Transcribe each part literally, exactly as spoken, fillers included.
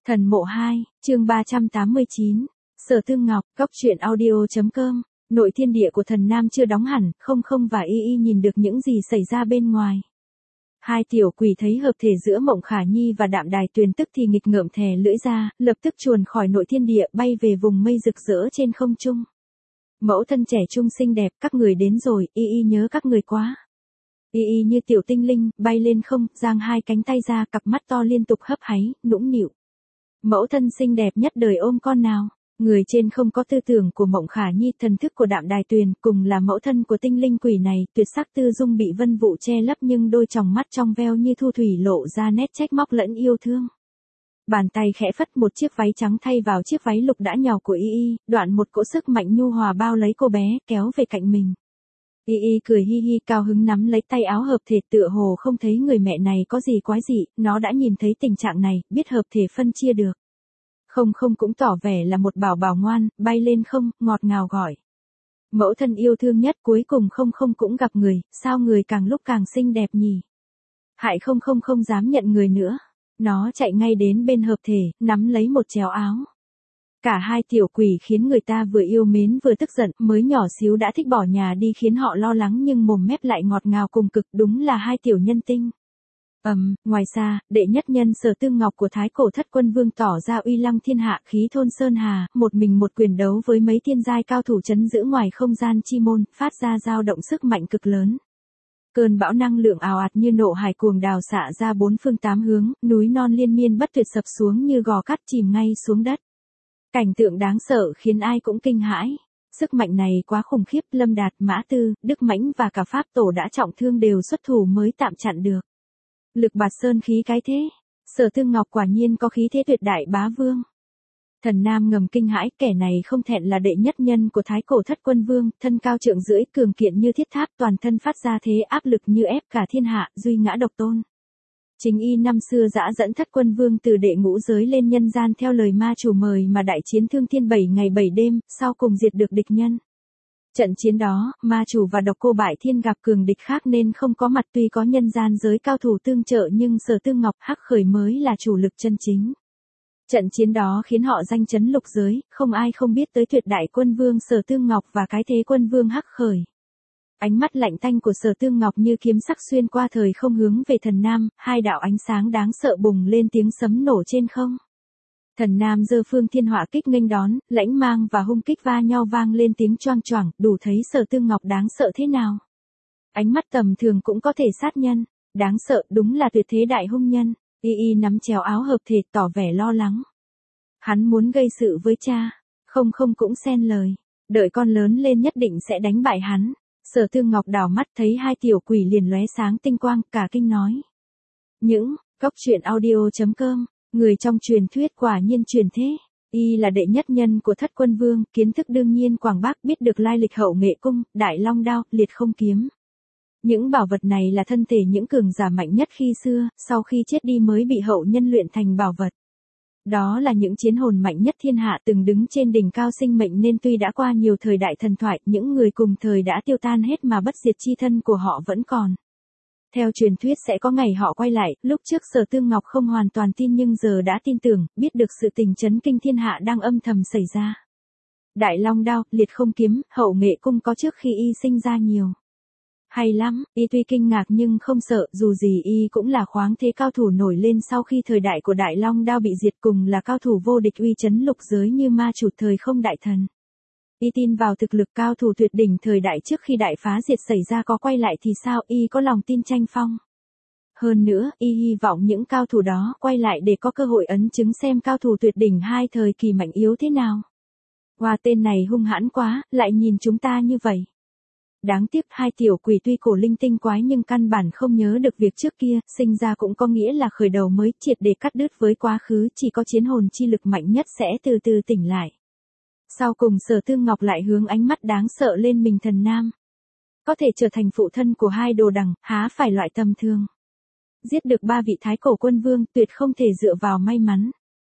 Thần mộ hai, chương ba trăm tám mươi chín. Sở Tương Ngọc, góc truyện audio.com. Nội thiên địa của thần nam chưa đóng hẳn, không không và y y nhìn được những gì xảy ra bên ngoài. Hai tiểu quỷ thấy hợp thể giữa Mộng Khả Nhi và Đạm Đài Tuyền tức thì nghịch ngợm thè lưỡi ra, lập tức chuồn khỏi nội thiên địa bay về vùng mây rực rỡ trên không trung. Mẫu thân trẻ trung xinh đẹp, các người đến rồi, y y nhớ các người quá. Y y như tiểu tinh linh, bay lên không, giang hai cánh tay ra, cặp mắt to liên tục hấp háy, nũng nịu. Mẫu thân xinh đẹp nhất đời ôm con nào. Người trên không có tư tưởng của Mộng Khả Nhi, thần thức của Đạm Đài Tuyền, cùng là mẫu thân của tinh linh quỷ này, tuyệt sắc tư dung bị vân vụ che lấp nhưng đôi tròng mắt trong veo như thu thủy lộ ra nét trách móc lẫn yêu thương. Bàn tay khẽ phất, một chiếc váy trắng thay vào chiếc váy lục đã nhàu của y y, đoạn một cỗ sức mạnh nhu hòa bao lấy cô bé, kéo về cạnh mình. Y y cười hi hi cao hứng nắm lấy tay áo hợp thể, tựa hồ không thấy người mẹ này có gì quái dị, nó đã nhìn thấy tình trạng này, biết hợp thể phân chia được. Không không cũng tỏ vẻ là một bảo bảo ngoan, bay lên không, ngọt ngào gọi. Mẫu thân yêu thương nhất, cuối cùng không không cũng gặp người, sao người càng lúc càng xinh đẹp nhỉ? Hại không không không dám nhận người nữa. Nó chạy ngay đến bên hợp thể, nắm lấy một chéo áo. Cả hai tiểu quỷ khiến người ta vừa yêu mến vừa tức giận, mới nhỏ xíu đã thích bỏ nhà đi khiến họ lo lắng nhưng mồm mép lại ngọt ngào cùng cực, đúng là hai tiểu nhân tinh. Ầm, um, ngoài xa, đệ nhất nhân Sở Tương Ngọc của Thái Cổ Thất Quân Vương tỏ ra uy lăng thiên hạ, khí thôn sơn hà, một mình một quyền đấu với mấy thiên giai cao thủ trấn giữ ngoài không gian chi môn, phát ra dao động sức mạnh cực lớn. Cơn bão năng lượng ào ạt như nộ hải cuồng đào xạ ra bốn phương tám hướng, núi non liên miên bất tuyệt sập xuống như gò cát chìm ngay xuống đất. Cảnh tượng đáng sợ khiến ai cũng kinh hãi. Sức mạnh này quá khủng khiếp, Lâm Đạt, Mã Tư, Đức Mãnh và cả Pháp Tổ đã trọng thương đều xuất thủ mới tạm chặn được. Lực bạt sơn khí cái thế. Sở Tương Ngọc quả nhiên có khí thế tuyệt đại bá vương. Thần nam ngầm kinh hãi, kẻ này không thẹn là đệ nhất nhân của Thái Cổ Thất Quân Vương, thân cao trượng rưỡi, cường kiện như thiết tháp, toàn thân phát ra thế áp lực như ép cả thiên hạ, duy ngã độc tôn. Chính y năm xưa dã dẫn Thất Quân Vương từ đệ ngũ giới lên nhân gian theo lời ma chủ mời mà đại chiến thương thiên bảy ngày bảy đêm, sau cùng diệt được địch nhân. Trận chiến đó, ma chủ và độc cô bại thiên gặp cường địch khác nên không có mặt, tuy có nhân gian giới cao thủ tương trợ nhưng Sở Tương Ngọc hắc khởi mới là chủ lực chân chính. Trận chiến đó khiến họ danh chấn lục giới, không ai không biết tới tuyệt đại quân vương Sở Tương Ngọc và cái thế quân vương hắc khởi. Ánh mắt lạnh tanh của Sở Tương Ngọc như kiếm sắc xuyên qua thời không hướng về thần nam, hai đạo ánh sáng đáng sợ bùng lên, tiếng sấm nổ trên không. Thần nam giơ phương thiên hỏa kích nghênh đón, lãnh mang và hung kích va nhau vang lên tiếng choang choảng, đủ thấy Sở Tương Ngọc đáng sợ thế nào. Ánh mắt tầm thường cũng có thể sát nhân, đáng sợ, đúng là tuyệt thế đại hung nhân. Y y nắm chéo áo hợp thể tỏ vẻ lo lắng. Hắn muốn gây sự với cha, không không cũng xen lời, đợi con lớn lên nhất định sẽ đánh bại hắn. Sở Tương Ngọc đảo mắt thấy hai tiểu quỷ liền lóe sáng tinh quang, cả kinh nói. Những, góc truyện audio.com. Người trong truyền thuyết quả nhiên truyền thế. Y là đệ nhất nhân của Thất Quân Vương, kiến thức đương nhiên quảng bác, biết được lai lịch Hậu Nghệ Cung, Đại Long Đao, Liệt Không Kiếm. Những bảo vật này là thân thể những cường giả mạnh nhất khi xưa, sau khi chết đi mới bị hậu nhân luyện thành bảo vật. Đó là những chiến hồn mạnh nhất thiên hạ từng đứng trên đỉnh cao sinh mệnh nên tuy đã qua nhiều thời đại thần thoại, những người cùng thời đã tiêu tan hết mà bất diệt chi thân của họ vẫn còn. Theo truyền thuyết sẽ có ngày họ quay lại, lúc trước Sở Tương Ngọc không hoàn toàn tin nhưng giờ đã tin tưởng, biết được sự tình chấn kinh thiên hạ đang âm thầm xảy ra. Đại Long Đao, Liệt Không Kiếm, Hậu Nghệ Cung có trước khi y sinh ra nhiều. Hay lắm, y tuy kinh ngạc nhưng không sợ, dù gì y cũng là khoáng thế cao thủ nổi lên sau khi thời đại của Đại Long Đao bị diệt, cùng là cao thủ vô địch uy chấn lục giới như ma chủ thời không đại thần. Y tin vào thực lực cao thủ tuyệt đỉnh thời đại trước khi đại phá diệt xảy ra có quay lại thì sao, y có lòng tin tranh phong. Hơn nữa, y hy vọng những cao thủ đó quay lại để có cơ hội ấn chứng xem cao thủ tuyệt đỉnh hai thời kỳ mạnh yếu thế nào. Hoa tên này hung hãn quá, lại nhìn chúng ta như vậy. Đáng tiếc hai tiểu quỷ tuy cổ linh tinh quái nhưng căn bản không nhớ được việc trước kia, sinh ra cũng có nghĩa là khởi đầu mới, triệt để cắt đứt với quá khứ, chỉ có chiến hồn chi lực mạnh nhất sẽ từ từ tỉnh lại. Sau cùng Sở Tương Ngọc lại hướng ánh mắt đáng sợ lên mình thần nam. Có thể trở thành phụ thân của hai đồ đằng, há phải loại tầm thường. Giết được ba vị Thái Cổ Quân Vương, tuyệt không thể dựa vào may mắn.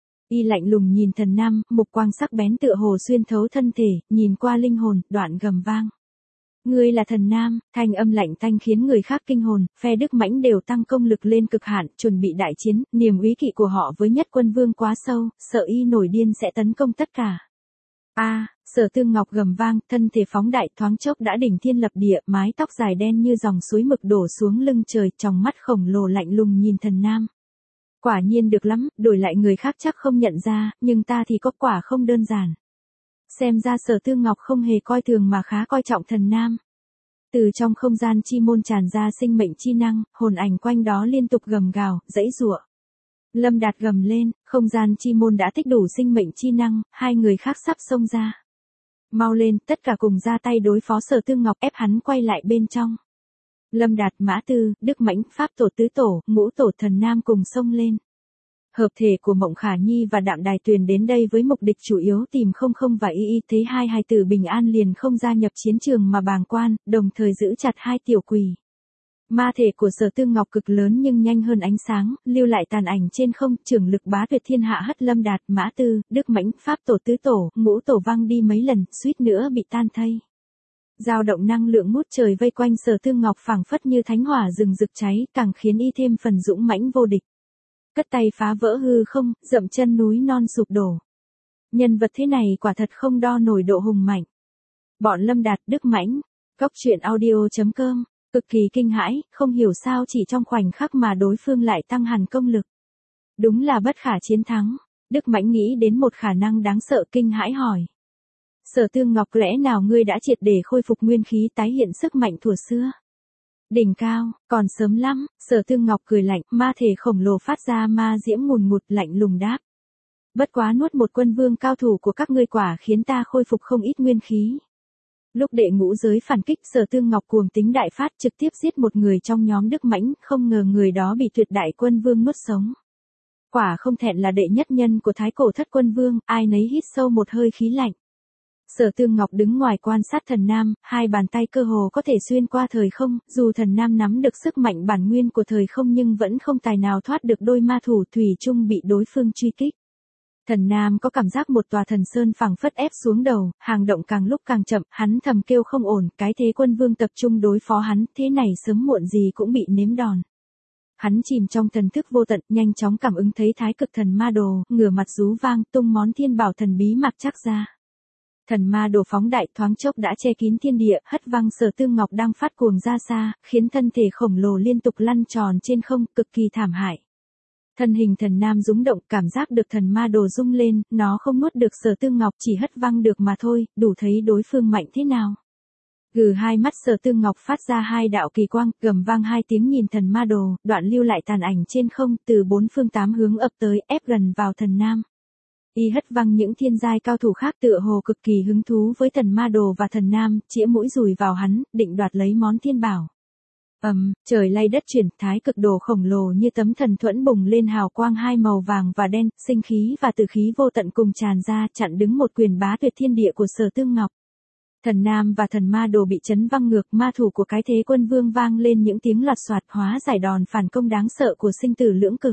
Y lạnh lùng nhìn thần nam, mục quang sắc bén tựa hồ xuyên thấu thân thể, nhìn qua linh hồn, đoạn gầm vang. Ngươi là thần nam, thanh âm lạnh tanh khiến người khác kinh hồn, phe Đức Mãnh đều tăng công lực lên cực hạn, chuẩn bị đại chiến, niềm úy kỵ của họ với Nhất Quân Vương quá sâu, sợ y nổi điên sẽ tấn công tất cả. A, Sở Tương Ngọc gầm vang, thân thể phóng đại, thoáng chốc đã đỉnh thiên lập địa, mái tóc dài đen như dòng suối mực đổ xuống lưng trời, tròng mắt khổng lồ lạnh lùng nhìn thần nam. Quả nhiên được lắm, đổi lại người khác chắc không nhận ra, nhưng ta thì có quả không đơn giản. Xem ra Sở Tương Ngọc không hề coi thường mà khá coi trọng thần nam. Từ trong không gian chi môn tràn ra sinh mệnh chi năng, hồn ảnh quanh đó liên tục gầm gào, giãy giụa. Lâm Đạt gầm lên, không gian chi môn đã tích đủ sinh mệnh chi năng, hai người khác sắp xông ra. Mau lên, tất cả cùng ra tay đối phó Sở Tương Ngọc, ép hắn quay lại bên trong. Lâm Đạt, Mã Tư, Đức Mãnh, Pháp Tổ tứ tổ, ngũ tổ thần nam cùng xông lên. Hợp thể của Mộng Khả Nhi và Đạm Đài Tuyền đến đây với mục đích chủ yếu tìm không không và y y, thấy hai hài tử bình an liền không gia nhập chiến trường mà bàng quan, đồng thời giữ chặt hai tiểu quỷ. Ma thể của Sở Tương Ngọc cực lớn nhưng nhanh hơn ánh sáng, lưu lại tàn ảnh trên không, trưởng lực bá tuyệt thiên hạ hất Lâm Đạt, Mã Tư, Đức Mãnh, Pháp Tổ tứ tổ, ngũ tổ văng đi mấy lần, suýt nữa bị tan thây. Dao động năng lượng ngút trời vây quanh Sở Tương Ngọc phảng phất như thánh hỏa rừng rực cháy, càng khiến y thêm phần dũng mãnh vô địch. Cất tay phá vỡ hư không, dậm chân núi non sụp đổ. Nhân vật thế này quả thật không đo nổi độ hùng mạnh. Bọn Lâm Đạt, Đức Mãnh, Góc Truyện Audio chấm com, cực kỳ kinh hãi, không hiểu sao chỉ trong khoảnh khắc mà đối phương lại tăng hẳn công lực. Đúng là bất khả chiến thắng. Đức Mãnh nghĩ đến một khả năng đáng sợ, kinh hãi hỏi. Sở Tương Ngọc, lẽ nào ngươi đã triệt để khôi phục nguyên khí tái hiện sức mạnh thuở xưa? Đỉnh cao, còn sớm lắm. Sở Tương Ngọc cười lạnh, ma thể khổng lồ phát ra ma diễm ngùn ngụt, lạnh lùng đáp. Bất quá nuốt một quân vương cao thủ của các ngươi quả khiến ta khôi phục không ít nguyên khí. Lúc đệ ngũ giới phản kích, Sở Tương Ngọc cuồng tính đại phát, trực tiếp giết một người trong nhóm Đức Mãnh, không ngờ người đó bị tuyệt đại quân vương nuốt sống. Quả không thẹn là đệ nhất nhân của Thái Cổ Thất Quân Vương, ai nấy hít sâu một hơi khí lạnh. Sở Tương Ngọc đứng ngoài quan sát thần nam, hai bàn tay cơ hồ có thể xuyên qua thời không, dù thần nam nắm được sức mạnh bản nguyên của thời không nhưng vẫn không tài nào thoát được đôi ma thủ, thủy chung bị đối phương truy kích. Thần nam có cảm giác một tòa thần sơn phẳng phất ép xuống đầu, hàng động càng lúc càng chậm, hắn thầm kêu không ổn, cái thế quân vương tập trung đối phó hắn, thế này sớm muộn gì cũng bị nếm đòn. Hắn chìm trong thần thức vô tận, nhanh chóng cảm ứng thấy thái cực thần ma đồ, ngửa mặt rú vang, tung món thiên bảo thần bí mặc chắc ra. Thần ma đồ phóng đại, thoáng chốc đã che kín thiên địa, hất văng Sở Tương Ngọc đang phát cuồng ra xa, khiến thân thể khổng lồ liên tục lăn tròn trên không, cực kỳ thảm hại. Thân hình thần nam rúng động, cảm giác được thần ma đồ rung lên, nó không nuốt được Sở Tương Ngọc, chỉ hất văng được mà thôi, đủ thấy đối phương mạnh thế nào. Gừ hai mắt Sở Tương Ngọc phát ra hai đạo kỳ quang, gầm vang hai tiếng nhìn thần ma đồ, đoạn lưu lại tàn ảnh trên không, từ bốn phương tám hướng ập tới, ép gần vào thần nam. Y hất văng những thiên giai cao thủ khác tựa hồ cực kỳ hứng thú với thần ma đồ và thần nam, chĩa mũi dùi vào hắn, định đoạt lấy món thiên bảo. Ầm, um, trời lay đất chuyển, thái cực đồ khổng lồ như tấm thần thuẫn bùng lên hào quang hai màu vàng và đen, sinh khí và tử khí vô tận cùng tràn ra, chặn đứng một quyền bá tuyệt thiên địa của Sở Tương Ngọc. Thần nam và thần ma đồ bị chấn văng ngược, ma thủ của cái thế quân vương vang lên những tiếng loạt soạt, hóa giải đòn phản công đáng sợ của sinh tử lưỡng cực.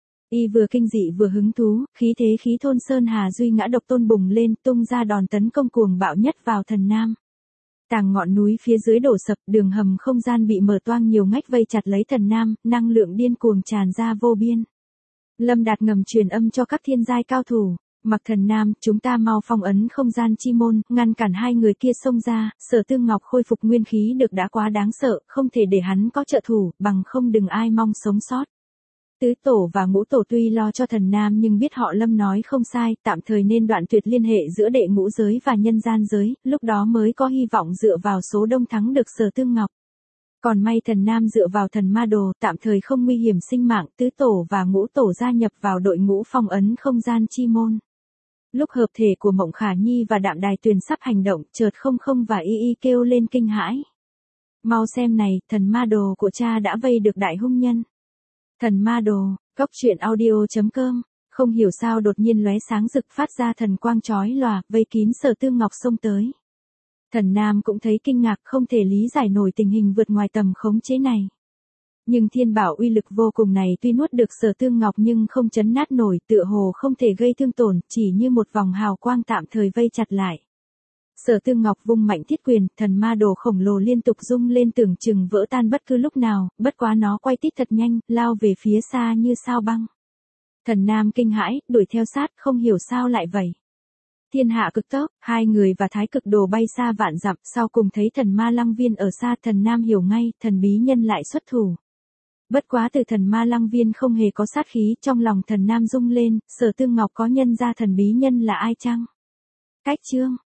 Y vừa kinh dị vừa hứng thú, khí thế khí thôn sơn hà duy ngã độc tôn bùng lên, tung ra đòn tấn công cuồng bạo nhất vào thần nam. Tàng ngọn núi phía dưới đổ sập, đường hầm không gian bị mở toang, nhiều ngách vây chặt lấy thần nam, năng lượng điên cuồng tràn ra vô biên. Lâm Đạt ngầm truyền âm cho các thiên giai cao thủ, mặc thần nam, chúng ta mau phong ấn không gian chi môn, ngăn cản hai người kia xông ra. Sở Tương Ngọc khôi phục nguyên khí được đã quá đáng sợ, không thể để hắn có trợ thủ, bằng không đừng ai mong sống sót. Tứ tổ và ngũ tổ tuy lo cho thần nam nhưng biết họ Lâm nói không sai, tạm thời nên đoạn tuyệt liên hệ giữa đệ ngũ giới và nhân gian giới, lúc đó mới có hy vọng dựa vào số đông thắng được Sở Tương Ngọc. Còn may thần nam dựa vào thần ma đồ, tạm thời không nguy hiểm sinh mạng, tứ tổ và ngũ tổ gia nhập vào đội ngũ phong ấn không gian chi môn. Lúc hợp thể của Mộng Khả Nhi và Đạm Đài Tuyền sắp hành động, chợt không không và y y kêu lên kinh hãi. Mau xem này, thần ma đồ của cha đã vây được đại hung nhân. Thần ma đồ, Góc Truyện Audio chấm com, không hiểu sao đột nhiên lóe sáng rực phát ra thần quang chói lòa, vây kín Sở Tương Ngọc xông tới. Thần nam cũng thấy kinh ngạc, không thể lý giải nổi tình hình vượt ngoài tầm khống chế này. Nhưng thiên bảo uy lực vô cùng này tuy nuốt được Sở Tương Ngọc nhưng không chấn nát nổi, tựa hồ không thể gây thương tổn, chỉ như một vòng hào quang tạm thời vây chặt lại. Sở Tương Ngọc vung mạnh thiết quyền, thần ma đồ khổng lồ liên tục rung lên tưởng chừng vỡ tan bất cứ lúc nào, bất quá nó quay tít thật nhanh, lao về phía xa như sao băng. Thần Nam kinh hãi, đuổi theo sát, không hiểu sao lại vậy. Thiên hạ cực tốc, hai người và thái cực đồ bay xa vạn dặm, sau cùng thấy thần ma lăng viên ở xa, thần Nam hiểu ngay, thần bí nhân lại xuất thủ. Bất quá từ thần ma lăng viên không hề có sát khí, trong lòng thần Nam rung lên, Sở Tương Ngọc có nhân ra thần bí nhân là ai chăng? Cách chương